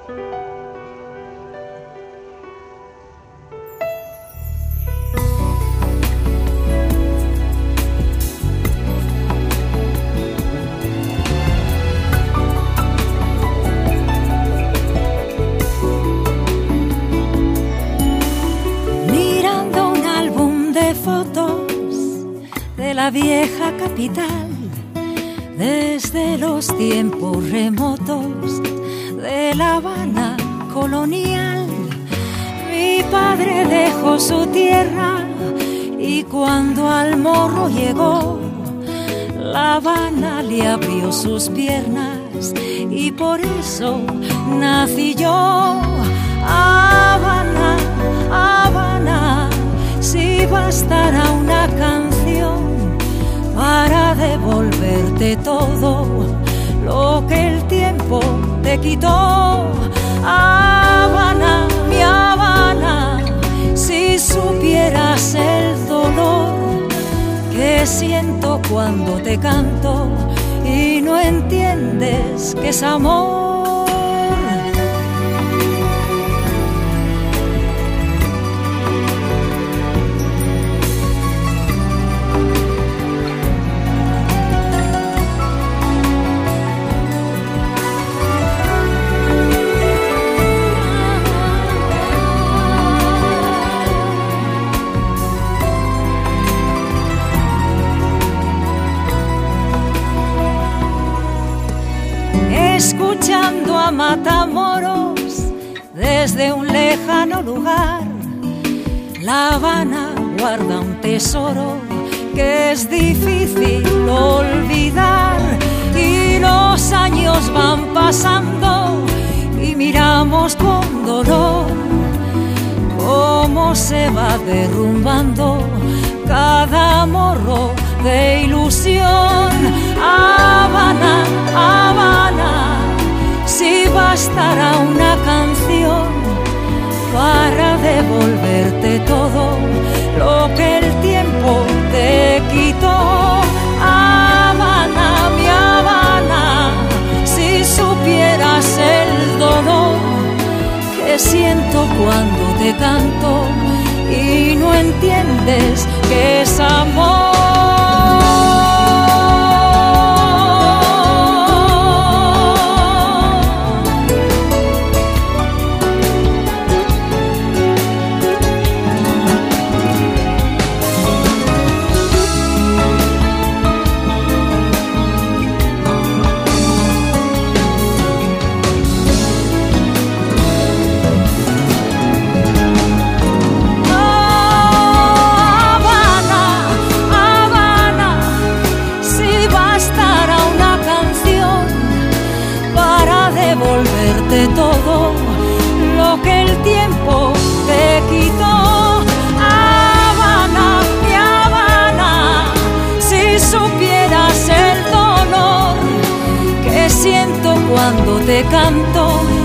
La vieja capital, desde los tiempos remotos de La Habana colonial. Mi padre dejó su tierra y cuando al morro llegó, La Habana le abrió sus piernas y por eso nací yo. Habana, Habana, si bastará una canción para devolverte todo lo que el tiempo te quitó. Habana, mi Habana, si supieras el dolor que siento cuando te canto y no entiendes que es amor. Escuchando a Matamoros desde un lejano lugar, La Habana guarda un tesoro que es difícil olvidar. Y los años van pasando y miramos con dolor cómo se va derrumbando cada morro de ilusión. Habana, Habana, si bastará una canción para devolverte todo lo que el tiempo te quitó. Habana, mi Habana, si supieras el dolor que siento cuando te canto y no entiendes que es amor. Devolverte todo lo que el tiempo te quitó. Habana, mi Habana, si supieras el dolor que siento cuando te canto